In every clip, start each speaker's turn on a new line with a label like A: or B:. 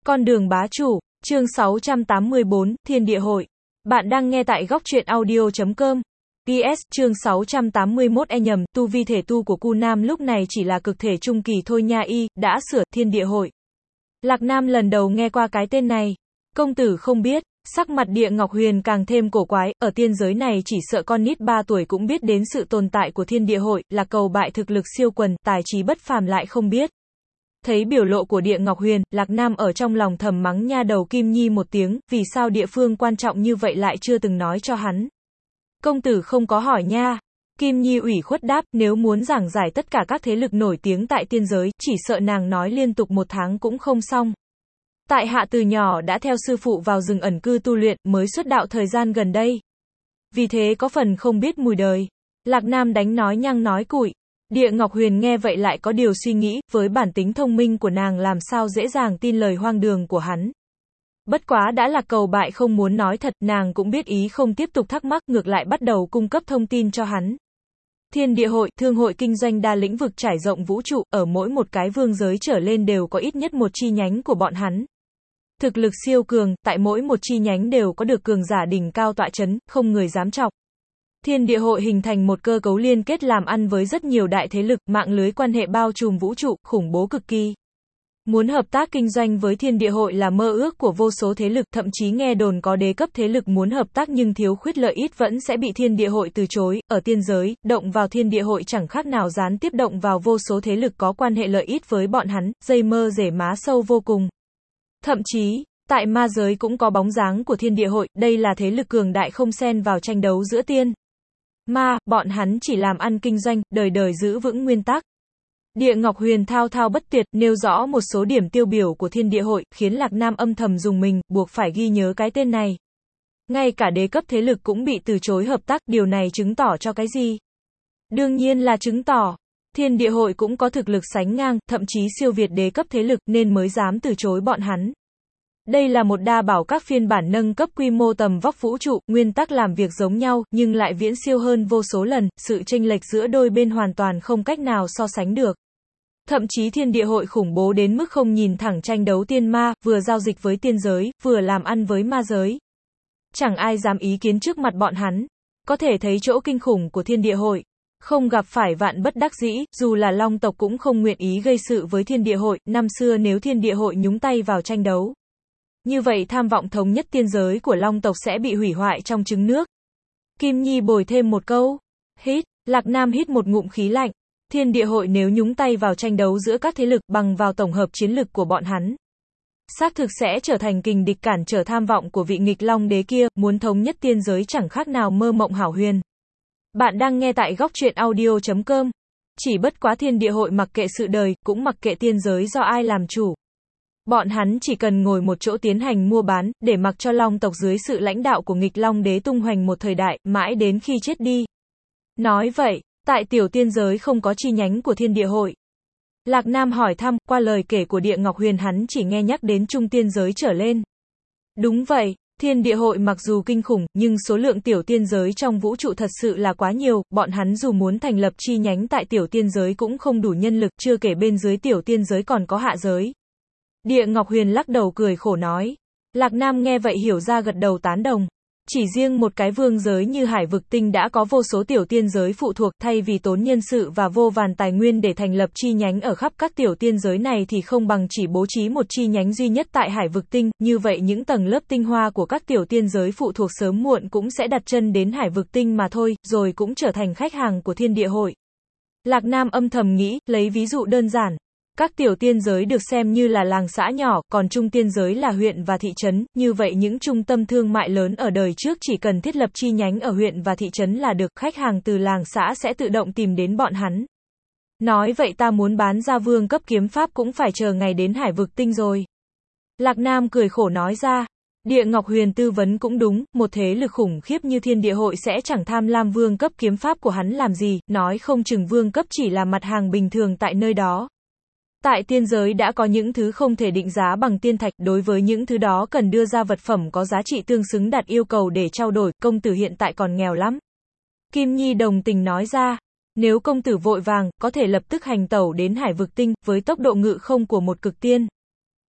A: Con đường bá chủ, chương 684, Thiên Địa Hội. Bạn đang nghe tại góc truyện audio.com. PS, chương 681 nhầm, tu vi thể tu của Cu Nam lúc này chỉ là cực thể trung kỳ thôi nha đã sửa, Thiên Địa Hội. Lạc Nam lần đầu nghe qua cái tên này. Công tử không biết, sắc mặt Địa Ngọc Huyền càng thêm cổ quái, ở tiên giới này chỉ sợ con nít 3 tuổi cũng biết đến sự tồn tại của Thiên Địa Hội, là cầu bại thực lực siêu quần, tài trí bất phàm lại không biết. Thấy biểu lộ của Địa Ngọc Huyền, Lạc Nam ở trong lòng thầm mắng nha đầu Kim Nhi một tiếng, vì sao địa phương quan trọng như vậy lại chưa từng nói cho hắn. Công tử không có hỏi nha. Kim Nhi ủy khuất đáp, nếu muốn giảng giải tất cả các thế lực nổi tiếng tại tiên giới, chỉ sợ nàng nói liên tục 1 tháng cũng không xong. Tại hạ từ nhỏ đã theo sư phụ vào rừng ẩn cư tu luyện, mới xuất đạo thời gian gần đây. Vì thế có phần không biết mùi đời. Lạc Nam đánh nói nhăng nói cuội. Địa Ngọc Huyền nghe vậy lại có điều suy nghĩ, với bản tính thông minh của nàng làm sao dễ dàng tin lời hoang đường của hắn. Bất quá đã là cầu bại không muốn nói thật, nàng cũng biết ý không tiếp tục thắc mắc, ngược lại bắt đầu cung cấp thông tin cho hắn. Thiên Địa Hội, thương hội kinh doanh đa lĩnh vực trải rộng vũ trụ, ở mỗi một cái vương giới trở lên đều có ít nhất một chi nhánh của bọn hắn. Thực lực siêu cường, tại mỗi một chi nhánh đều có được cường giả đỉnh cao tọa chấn, không người dám chọc. Thiên Địa Hội hình thành một cơ cấu liên kết làm ăn với rất nhiều đại thế lực, mạng lưới quan hệ bao trùm vũ trụ, khủng bố cực kỳ. Muốn hợp tác kinh doanh với Thiên Địa Hội là mơ ước của vô số thế lực, thậm chí nghe đồn có đế cấp thế lực muốn hợp tác nhưng thiếu khuyết lợi ích vẫn sẽ bị Thiên Địa Hội từ chối. Ở tiên giới, động vào Thiên Địa Hội chẳng khác nào gián tiếp động vào vô số thế lực có quan hệ lợi ích với bọn hắn, dây mơ rễ má sâu vô cùng. Thậm chí, tại ma giới cũng có bóng dáng của Thiên Địa Hội, đây là thế lực cường đại không xen vào tranh đấu giữa tiên ma, bọn hắn chỉ làm ăn kinh doanh, đời đời giữ vững nguyên tắc. Địa Ngọc Huyền thao thao bất tuyệt, nêu rõ một số điểm tiêu biểu của Thiên Địa Hội, khiến Lạc Nam âm thầm dùng mình, buộc phải ghi nhớ cái tên này. Ngay cả đế cấp thế lực cũng bị từ chối hợp tác, điều này chứng tỏ cho cái gì? Đương nhiên là chứng tỏ, Thiên Địa Hội cũng có thực lực sánh ngang, thậm chí siêu việt đế cấp thế lực, nên mới dám từ chối bọn hắn. Đây là một đa bảo các phiên bản nâng cấp quy mô tầm vóc vũ trụ, nguyên tắc làm việc giống nhau, nhưng lại viễn siêu hơn vô số lần, sự chênh lệch giữa đôi bên hoàn toàn không cách nào so sánh được. Thậm chí Thiên Địa Hội khủng bố đến mức không nhìn thẳng tranh đấu tiên ma, vừa giao dịch với tiên giới, vừa làm ăn với ma giới. Chẳng ai dám ý kiến trước mặt bọn hắn. Có thể thấy chỗ kinh khủng của Thiên Địa Hội. Không gặp phải vạn bất đắc dĩ, dù là Long tộc cũng không nguyện ý gây sự với Thiên Địa Hội, năm xưa nếu Thiên Địa Hội nhúng tay vào tranh đấu. Như vậy tham vọng thống nhất tiên giới của Long tộc sẽ bị hủy hoại trong trứng nước. Kim Nhi bồi thêm một câu. Hít, Lạc Nam hít một ngụm khí lạnh. Thiên Địa Hội nếu nhúng tay vào tranh đấu giữa các thế lực bằng vào tổng hợp chiến lực của bọn hắn, xác thực sẽ trở thành kình địch cản trở tham vọng của vị nghịch Long đế kia, muốn thống nhất tiên giới chẳng khác nào mơ mộng hão huyền. Bạn đang nghe tại góc truyện audio.com. Chỉ bất quá Thiên Địa Hội mặc kệ sự đời, cũng mặc kệ tiên giới do ai làm chủ. Bọn hắn chỉ cần ngồi một chỗ tiến hành mua bán, để mặc cho Long tộc dưới sự lãnh đạo của nghịch Long đế tung hoành một thời đại, mãi đến khi chết đi. Nói vậy, tại tiểu tiên giới không có chi nhánh của Thiên Địa Hội. Lạc Nam hỏi thăm, qua lời kể của Địa Ngọc Huyền hắn chỉ nghe nhắc đến trung tiên giới trở lên. Đúng vậy, Thiên Địa Hội mặc dù kinh khủng, nhưng số lượng tiểu tiên giới trong vũ trụ thật sự là quá nhiều, bọn hắn dù muốn thành lập chi nhánh tại tiểu tiên giới cũng không đủ nhân lực, chưa kể bên dưới tiểu tiên giới còn có hạ giới. Địa Ngọc Huyền lắc đầu cười khổ nói. Lạc Nam nghe vậy hiểu ra gật đầu tán đồng. Chỉ riêng một cái vương giới như Hải Vực Tinh đã có vô số tiểu tiên giới phụ thuộc, thay vì tốn nhân sự và vô vàn tài nguyên để thành lập chi nhánh ở khắp các tiểu tiên giới này thì không bằng chỉ bố trí một chi nhánh duy nhất tại Hải Vực Tinh, như vậy những tầng lớp tinh hoa của các tiểu tiên giới phụ thuộc sớm muộn cũng sẽ đặt chân đến Hải Vực Tinh mà thôi, rồi cũng trở thành khách hàng của Thiên Địa Hội. Lạc Nam âm thầm nghĩ, lấy ví dụ đơn giản. Các tiểu tiên giới được xem như là làng xã nhỏ, còn trung tiên giới là huyện và thị trấn, như vậy những trung tâm thương mại lớn ở đời trước chỉ cần thiết lập chi nhánh ở huyện và thị trấn là được, khách hàng từ làng xã sẽ tự động tìm đến bọn hắn. Nói vậy ta muốn bán ra vương cấp kiếm pháp cũng phải chờ ngày đến Hải Vực Tinh rồi. Lạc Nam cười khổ nói ra. Địa Ngọc Huyền tư vấn cũng đúng, một thế lực khủng khiếp như Thiên Địa Hội sẽ chẳng tham lam vương cấp kiếm pháp của hắn làm gì, nói không chừng vương cấp chỉ là mặt hàng bình thường tại nơi đó. Tại tiên giới đã có những thứ không thể định giá bằng tiên thạch, đối với những thứ đó cần đưa ra vật phẩm có giá trị tương xứng đặt yêu cầu để trao đổi, công tử hiện tại còn nghèo lắm. Kim Nhi đồng tình nói ra, nếu công tử vội vàng, có thể lập tức hành tẩu đến Hải Vực Tinh, với tốc độ ngự không của một cực tiên.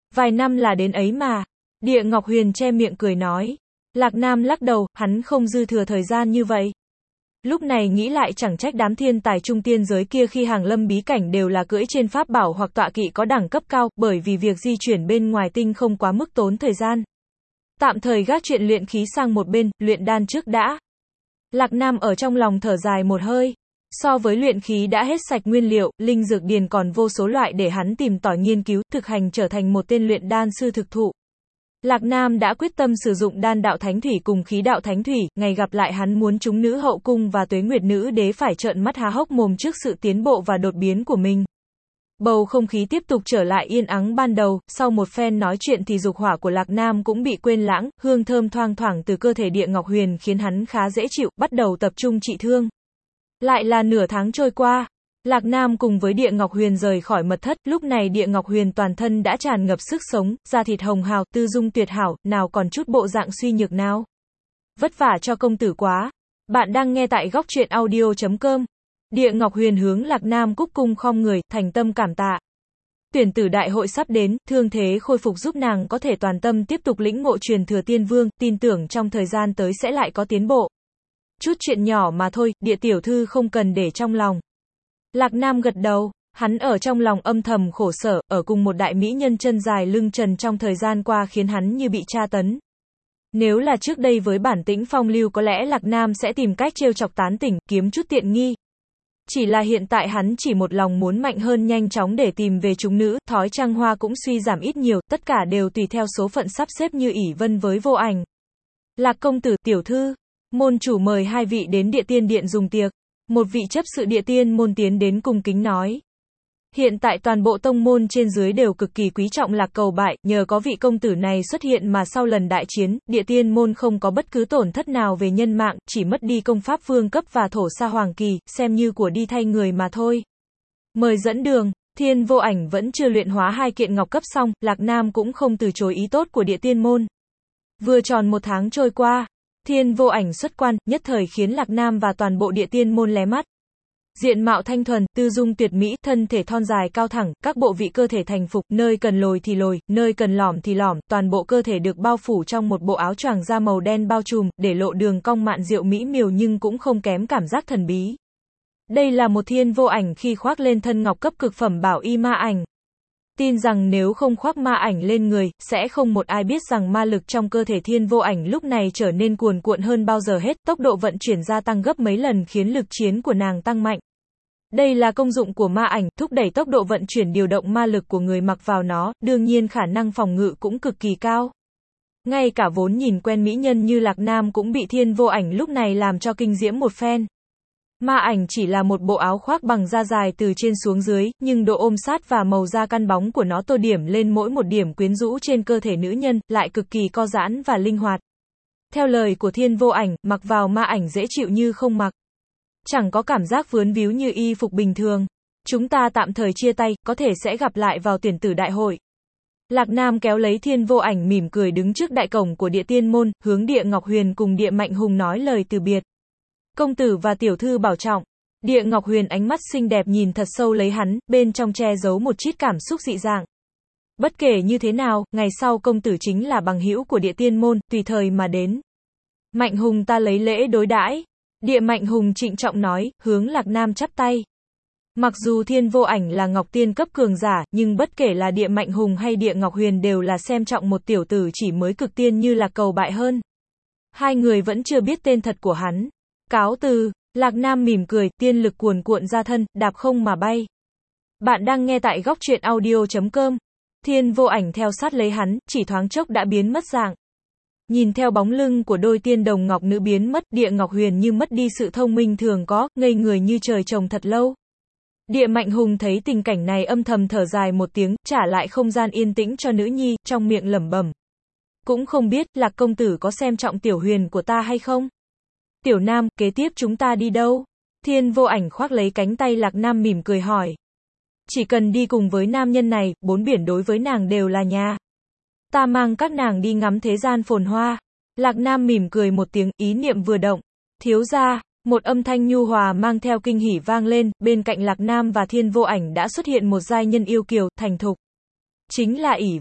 A: Vài năm là đến ấy mà. Địa Ngọc Huyền che miệng cười nói. Lạc Nam lắc đầu, hắn không dư thừa thời gian như vậy. Lúc này nghĩ lại chẳng trách đám thiên tài trung tiên giới kia khi hàng lâm bí cảnh đều là cưỡi trên pháp bảo hoặc tọa kỵ có đẳng cấp cao, bởi vì việc di chuyển bên ngoài tinh không quá mức tốn thời gian. Tạm thời gác chuyện luyện khí sang một bên, luyện đan trước đã. Lạc Nam ở trong lòng thở dài một hơi. So với luyện khí đã hết sạch nguyên liệu, linh dược điền còn vô số loại để hắn tìm tòi nghiên cứu, thực hành trở thành một tên luyện đan sư thực thụ. Lạc Nam đã quyết tâm sử dụng đan đạo thánh thủy cùng khí đạo thánh thủy, ngày gặp lại hắn muốn chúng nữ hậu cung và Tuế Nguyệt nữ đế phải trợn mắt há hốc mồm trước sự tiến bộ và đột biến của mình. Bầu không khí tiếp tục trở lại yên ắng ban đầu, sau một phen nói chuyện thì dục hỏa của Lạc Nam cũng bị quên lãng, hương thơm thoang thoảng từ cơ thể Địa Ngọc Huyền khiến hắn khá dễ chịu, bắt đầu tập trung trị thương. Lại là nửa tháng trôi qua. Lạc Nam cùng với Địa Ngọc Huyền rời khỏi mật thất, lúc này Địa Ngọc Huyền toàn thân đã tràn ngập sức sống, da thịt hồng hào, tư dung tuyệt hảo, nào còn chút bộ dạng suy nhược nào. Vất vả cho công tử quá. Bạn đang nghe tại góc truyện audio.com. Địa Ngọc Huyền hướng Lạc Nam cúc cung khom người, thành tâm cảm tạ. Tuyển tử đại hội sắp đến, thương thế khôi phục giúp nàng có thể toàn tâm tiếp tục lĩnh ngộ truyền thừa tiên vương, tin tưởng trong thời gian tới sẽ lại có tiến bộ. Chút chuyện nhỏ mà thôi, Địa tiểu thư không cần để trong lòng. Lạc Nam gật đầu, hắn ở trong lòng âm thầm khổ sở, ở cùng một đại mỹ nhân chân dài lưng trần trong thời gian qua khiến hắn như bị tra tấn. Nếu là trước đây với bản tĩnh phong lưu có lẽ Lạc Nam sẽ tìm cách trêu chọc tán tỉnh, kiếm chút tiện nghi. Chỉ là hiện tại hắn chỉ một lòng muốn mạnh hơn nhanh chóng để tìm về chúng nữ, thói trăng hoa cũng suy giảm ít nhiều, tất cả đều tùy theo số phận sắp xếp như ỷ vân với vô ảnh. Lạc công tử, tiểu thư, môn chủ mời hai vị đến Địa Tiên Điện dùng tiệc. Một vị chấp sự Địa Tiên môn tiến đến cung kính nói. Hiện tại toàn bộ tông môn trên dưới đều cực kỳ quý trọng Lạc Cầu Bại, nhờ có vị công tử này xuất hiện mà sau lần đại chiến, Địa Tiên môn không có bất cứ tổn thất nào về nhân mạng, chỉ mất đi công pháp vương cấp và thổ sa hoàng kỳ, xem như của đi thay người mà thôi. Mời dẫn đường. Thiên Vô Ảnh vẫn chưa luyện hóa hai kiện ngọc cấp xong, Lạc Nam cũng không từ chối ý tốt của Địa Tiên môn. Vừa tròn một tháng trôi qua. Thiên Vô Ảnh xuất quan, nhất thời khiến Lạc Nam và toàn bộ Địa Tiên môn lé mắt. Diện mạo thanh thuần, tư dung tuyệt mỹ, thân thể thon dài cao thẳng, các bộ vị cơ thể thành phục, nơi cần lồi thì lồi, nơi cần lõm thì lõm, toàn bộ cơ thể được bao phủ trong một bộ áo choàng da màu đen bao trùm, để lộ đường cong mạn diệu mỹ miều nhưng cũng không kém cảm giác thần bí. Đây là một Thiên Vô Ảnh khi khoác lên thân ngọc cấp cực phẩm bảo y ma ảnh. Tin rằng nếu không khoác ma ảnh lên người, sẽ không một ai biết rằng ma lực trong cơ thể Thiên Vô Ảnh lúc này trở nên cuồn cuộn hơn bao giờ hết, tốc độ vận chuyển gia tăng gấp mấy lần khiến lực chiến của nàng tăng mạnh. Đây là công dụng của ma ảnh, thúc đẩy tốc độ vận chuyển điều động ma lực của người mặc vào nó, đương nhiên khả năng phòng ngự cũng cực kỳ cao. Ngay cả vốn nhìn quen mỹ nhân như Lạc Nam cũng bị Thiên Vô Ảnh lúc này làm cho kinh diễm một phen. Ma ảnh chỉ là một bộ áo khoác bằng da dài từ trên xuống dưới, nhưng độ ôm sát và màu da căn bóng của nó tô điểm lên mỗi một điểm quyến rũ trên cơ thể nữ nhân, lại cực kỳ co giãn và linh hoạt. Theo lời của Thiên Vô Ảnh, mặc vào ma ảnh dễ chịu như không mặc. Chẳng có cảm giác vướng víu như y phục bình thường. Chúng ta tạm thời chia tay, có thể sẽ gặp lại vào tuyển tử đại hội. Lạc Nam kéo lấy Thiên Vô Ảnh mỉm cười đứng trước đại cổng của Địa Tiên môn, hướng Địa Ngọc Huyền cùng Địa Mạnh Hùng nói lời từ biệt. Công tử và tiểu thư bảo trọng. Địa Ngọc Huyền ánh mắt xinh đẹp nhìn thật sâu lấy hắn, bên trong che giấu một chút cảm xúc dị dạng. Bất kể như thế nào, ngày sau công tử chính là bằng hữu của Địa Tiên môn, tùy thời mà đến. Mạnh Hùng ta lấy lễ đối đãi. Địa Mạnh Hùng trịnh trọng nói, hướng Lạc Nam chắp tay. Mặc dù Thiên Vô Ảnh là Ngọc Tiên cấp cường giả, nhưng bất kể là Địa Mạnh Hùng hay Địa Ngọc Huyền đều là xem trọng một tiểu tử chỉ mới cực tiên như Lạc Cầu Bại hơn. Hai người vẫn chưa biết tên thật của hắn. Cáo từ. Lạc Nam mỉm cười, tiên lực cuồn cuộn ra thân, đạp không mà bay. Bạn đang nghe tại góc truyện audio.com. Thiên Vô Ảnh theo sát lấy hắn, chỉ thoáng chốc đã biến mất dạng. Nhìn theo bóng lưng của đôi tiên đồng ngọc nữ biến mất, Địa Ngọc Huyền như mất đi sự thông minh thường có, ngây người như trời trồng thật lâu. Địa Mạnh Hùng thấy tình cảnh này âm thầm thở dài một tiếng, trả lại không gian yên tĩnh cho nữ nhi, trong miệng lẩm bẩm. Cũng không biết, Lạc công tử có xem trọng Tiểu Huyền của ta hay không? Tiểu Nam, kế tiếp chúng ta đi đâu? Thiên Vô Ảnh khoác lấy cánh tay Lạc Nam mỉm cười hỏi. Chỉ cần đi cùng với nam nhân này, bốn biển đối với nàng đều là nhà. Ta mang các nàng đi ngắm thế gian phồn hoa. Lạc Nam mỉm cười một tiếng, ý niệm vừa động. Thiếu gia, một âm thanh nhu hòa mang theo kinh hỉ vang lên, bên cạnh Lạc Nam và Thiên Vô Ảnh đã xuất hiện một giai nhân yêu kiều, thành thục. Chính là ỷ Vân.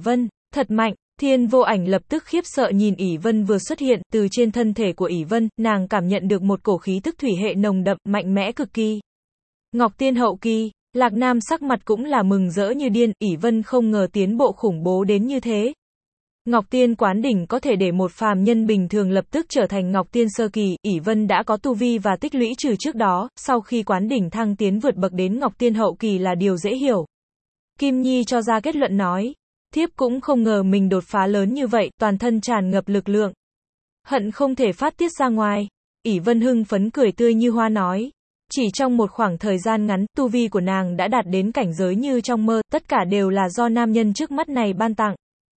A: Thật mạnh, Thiên Vô Ảnh lập tức khiếp sợ nhìn ỷ Vân vừa xuất hiện, từ trên thân thể của ỷ Vân, nàng cảm nhận được một cổ khí tức thủy hệ nồng đậm, mạnh mẽ cực kỳ. Ngọc Tiên hậu kỳ, Lạc Nam sắc mặt cũng là mừng rỡ như điên, ỷ Vân không ngờ tiến bộ khủng bố đến như thế. Ngọc Tiên quán đỉnh có thể để một phàm nhân bình thường lập tức trở thành Ngọc Tiên sơ kỳ, ỷ Vân đã có tu vi và tích lũy trừ trước đó, sau khi quán đỉnh thăng tiến vượt bậc đến Ngọc Tiên hậu kỳ là điều dễ hiểu. Kim Nhi cho ra kết luận nói, thiếp cũng không ngờ mình đột phá lớn như vậy, toàn thân tràn ngập lực lượng. Hận không thể phát tiết ra ngoài. ỷ Vân hưng phấn cười tươi như hoa nói. Chỉ trong một khoảng thời gian ngắn, tu vi của nàng đã đạt đến cảnh giới như trong mơ, tất cả đều là do nam nhân trước mắt này ban tặng.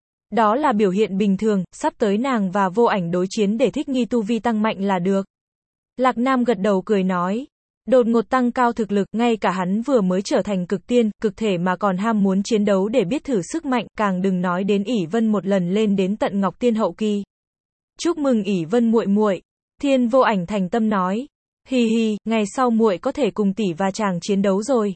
A: Đó là biểu hiện bình thường, sắp tới nàng và Vô Ảnh đối chiến để thích nghi tu vi tăng mạnh là được. Lạc Nam gật đầu cười nói. Đột ngột tăng cao thực lực, ngay cả hắn vừa mới trở thành cực tiên, cực thể mà còn ham muốn chiến đấu để biết thử sức mạnh, càng đừng nói đến ỷ Vân một lần lên đến tận Ngọc Tiên hậu kỳ. Chúc mừng ỷ Vân muội muội. Thiên Vô Ảnh thành tâm nói. Hi hi, ngày sau muội có thể cùng tỷ và chàng chiến đấu rồi.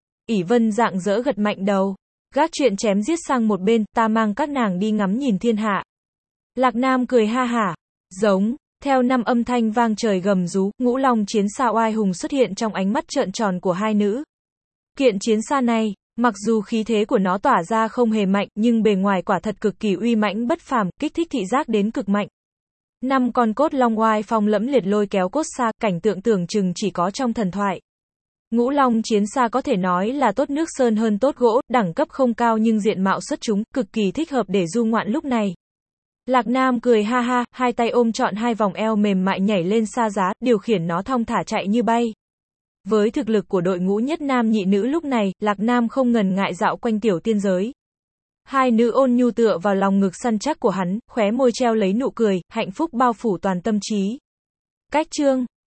A: ỷ Vân rạng rỡ gật mạnh đầu. Gác chuyện chém giết sang một bên, ta mang các nàng đi ngắm nhìn thiên hạ. Lạc Nam cười ha hả. Giống. Theo năm âm thanh vang trời gầm rú, ngũ long chiến xa oai hùng xuất hiện trong ánh mắt trợn tròn của hai nữ. Kiện chiến xa này, mặc dù khí thế của nó tỏa ra không hề mạnh, nhưng bề ngoài quả thật cực kỳ uy mãnh bất phàm, kích thích thị giác đến cực mạnh. Năm con cốt long oai phong lẫm liệt lôi kéo cốt xa, cảnh tượng tưởng chừng chỉ có trong thần thoại. Ngũ long chiến xa có thể nói là tốt nước sơn hơn tốt gỗ, đẳng cấp không cao nhưng diện mạo xuất chúng, cực kỳ thích hợp để du ngoạn lúc này. Lạc Nam cười ha ha, hai tay ôm trọn hai vòng eo mềm mại nhảy lên xa giá, điều khiển nó thong thả chạy như bay. Với thực lực của đội ngũ nhất nam nhị nữ lúc này, Lạc Nam không ngần ngại dạo quanh tiểu tiên giới. Hai nữ ôn nhu tựa vào lòng ngực săn chắc của hắn, khóe môi treo lấy nụ cười, hạnh phúc bao phủ toàn tâm trí. Cách chương